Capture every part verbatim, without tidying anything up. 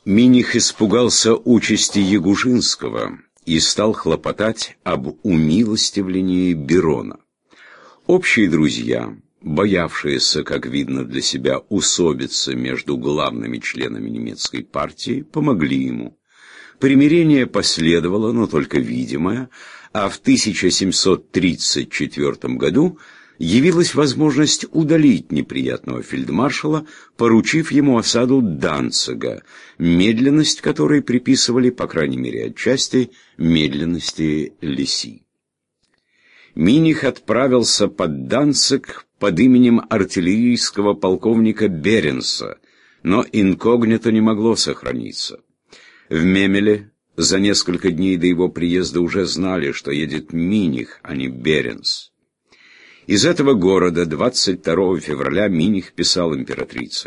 Миних испугался участи Ягужинского и стал хлопотать об умилостивлении Берона. Общие друзья, боявшиеся, как видно для себя, усобицы между главными членами немецкой партии, помогли ему. Примирение последовало, но только видимое, а в тысяча семьсот тридцать четвёртом году явилась возможность удалить неприятного фельдмаршала, поручив ему осаду Данцига, медленность которой приписывали, по крайней мере отчасти, медленности Лиси. Миних отправился под Данциг под именем артиллерийского полковника Беренса, но инкогнито не могло сохраниться. В Мемеле за несколько дней до его приезда уже знали, что едет Миних, а не Беренс. Из этого города двадцать второго февраля Миних писал императрице: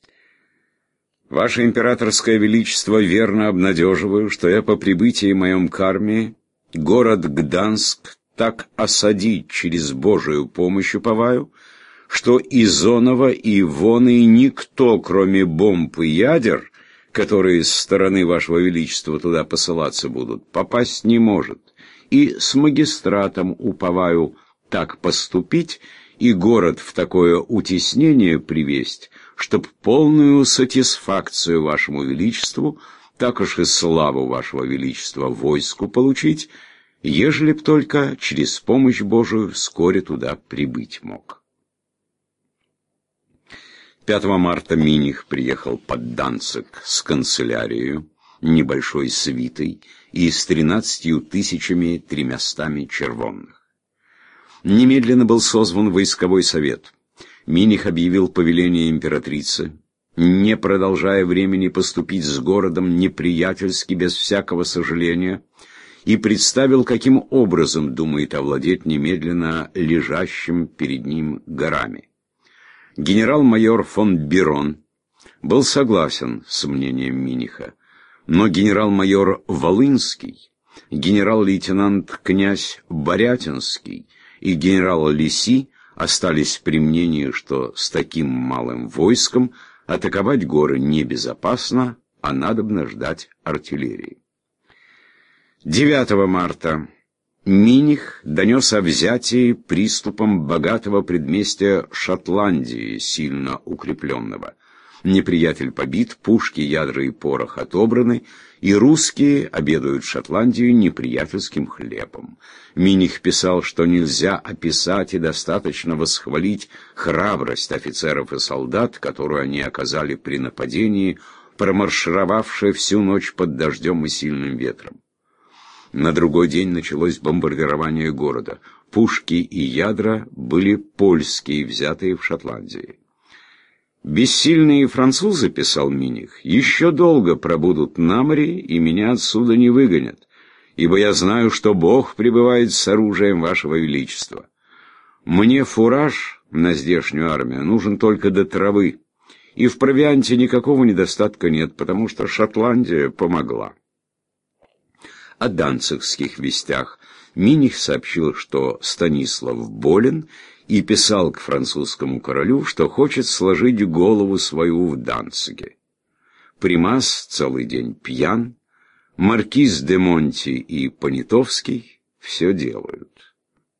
«Ваше императорское величество, верно обнадеживаю, что я по прибытии моем к армии город Гданск так осадить через Божию помощь уповаю, что из Онова и Воны никто, кроме бомб и ядер, которые с стороны вашего величества туда посылаться будут, попасть не может, и с магистратом уповаю так поступить и город в такое утеснение привесть, чтоб полную сатисфакцию вашему величеству, так уж и славу вашего величества войску получить, ежели б только через помощь Божию вскоре туда прибыть мог». пятого марта Миних приехал под Данциг с канцелярией, небольшой свитой и с тринадцатью тысячами тремястами червонных. Немедленно был созван войсковой совет. Миних объявил повеление императрицы, не продолжая времени поступить с городом неприятельски, без всякого сожаления, и представил, каким образом думает овладеть немедленно лежащим перед ним горами. Генерал-майор фон Берон был согласен с мнением Миниха, но генерал-майор Волынский, генерал-лейтенант князь Борятинский и генерал Лиси остались при мнении, что с таким малым войском атаковать горы небезопасно, а надобно ждать артиллерии. девятого марта Миних донес о взятии приступом богатого предместья Шотландии, сильно укрепленного. Неприятель побит, пушки, ядра и порох отобраны, и русские обедают в Шотландии неприятельским хлебом. Миних писал, что нельзя описать и достаточно восхвалить храбрость офицеров и солдат, которую они оказали при нападении, промаршировавшие всю ночь под дождем и сильным ветром. На другой день началось бомбардирование города. Пушки и ядра были польские, взятые в Шотландии. «Бессильные французы, — писал Миних, — еще долго пробудут на море и меня отсюда не выгонят, ибо я знаю, что Бог пребывает с оружием вашего величества. Мне фураж на здешнюю армию нужен только до травы, и в провианте никакого недостатка нет, потому что Шотландия помогла». О данцигских вестях Миних сообщил, что Станислав болен, и писал к французскому королю, что хочет сложить голову свою в Данциге. Примас целый день пьян, маркиз де Монти и Понятовский все делают.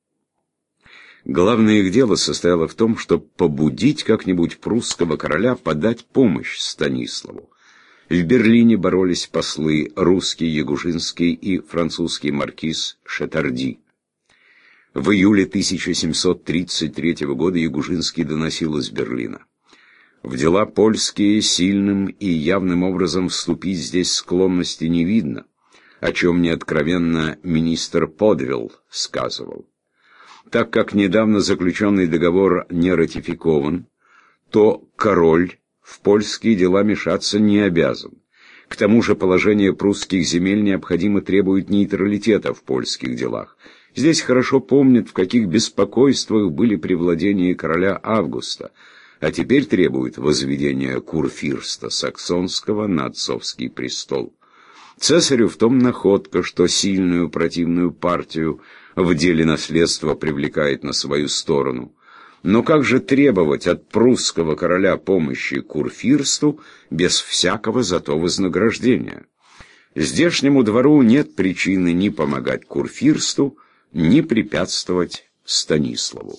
Главное их дело состояло в том, чтобы побудить как-нибудь прусского короля подать помощь Станиславу. В Берлине боролись послы русский Ягужинский и французский маркиз Шетарди. В июле тысяча семьсот тридцать третьего года Ягужинский доносил из Берлина: «В дела польские сильным и явным образом вступить здесь склонности не видно, о чем мне откровенно министр Подвилл сказывал. Так как недавно заключенный договор не ратификован, то король в польские дела мешаться не обязан. К тому же положение прусских земель необходимо требует нейтралитета в польских делах. Здесь хорошо помнят, в каких беспокойствах были при владении короля Августа, а теперь требуют возведения курфирста саксонского на отцовский престол. Цесарю в том находка, что сильную противную партию в деле наследства привлекает на свою сторону. Но как же требовать от прусского короля помощи курфирсту без всякого зато вознаграждения? Здешнему двору нет причины ни помогать курфирсту, ни препятствовать Станиславу.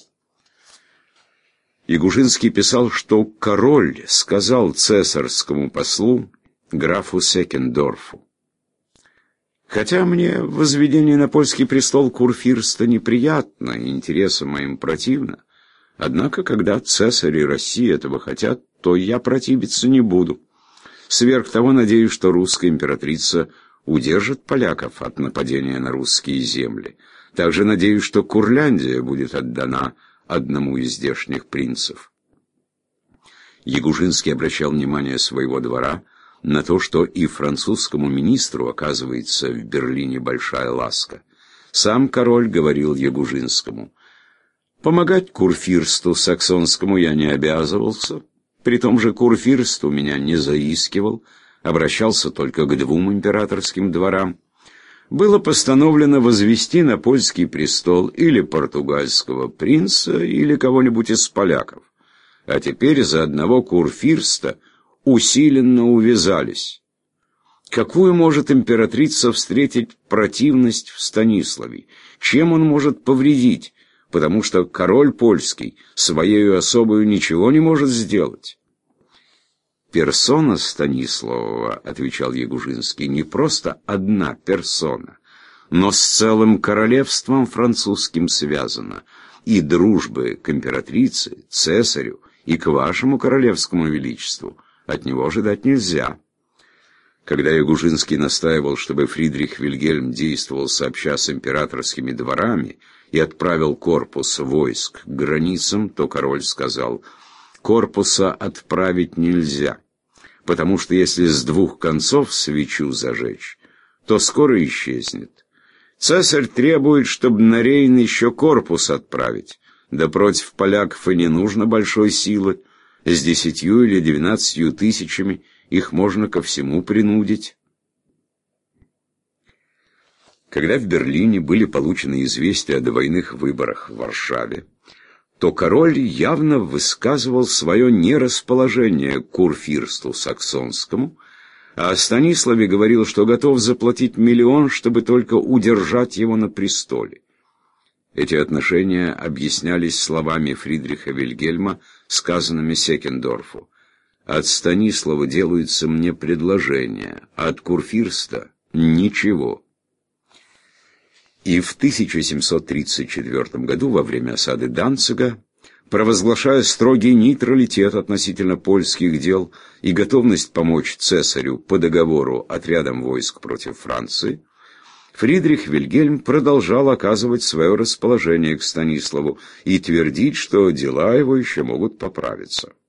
Ягужинский писал, что король сказал цесарскому послу графу Секендорфу: «Хотя мне возведение на польский престол курфирста неприятно и интересам моим противно, однако, когда цесарь и Россия этого хотят, то я противиться не буду. Сверх того, надеюсь, что русская императрица удержит поляков от нападения на русские земли. Также надеюсь, что Курляндия будет отдана одному из здешних принцев». Ягужинский обращал внимание своего двора на то, что и французскому министру оказывается в Берлине большая ласка. Сам король говорил Ягужинскому: «Помогать курфирсту саксонскому я не обязывался, при том же курфирст у меня не заискивал, обращался только к двум императорским дворам. Было постановлено возвести на польский престол или португальского принца, или кого-нибудь из поляков. А теперь за одного курфирста усиленно увязались. Какую может императрица встретить противность в Станиславе? Чем он может повредить? Потому что король польский своею особою ничего не может сделать». «Персона Станиславова, — отвечал Ягужинский, — не просто одна персона, но с целым королевством французским связана, и дружбы к императрице, цесарю и к вашему королевскому величеству от него ожидать нельзя». Когда Ягужинский настаивал, чтобы Фридрих Вильгельм действовал сообща с императорскими дворами и отправил корпус войск к границам, то король сказал: «Корпуса отправить нельзя, потому что если с двух концов свечу зажечь, то скоро исчезнет. Цесарь требует, чтобы на Рейн еще корпус отправить, да против поляков и не нужно большой силы, с десятью или двенадцатью тысячами их можно ко всему принудить». Когда в Берлине были получены известия о двойных выборах в Варшаве, то король явно высказывал свое нерасположение к курфирсту саксонскому, а о Станиславе говорил, что готов заплатить миллион, чтобы только удержать его на престоле. Эти отношения объяснялись словами Фридриха Вильгельма, сказанными Секендорфу: «От Станислава делаются мне предложения, а от курфирста — ничего». И в тысяча семьсот тридцать четвёртом году, во время осады Данцига, провозглашая строгий нейтралитет относительно польских дел и готовность помочь цесарю по договору отрядом войск против Франции, Фридрих Вильгельм продолжал оказывать свое расположение к Станиславу и твердить, что дела его еще могут поправиться.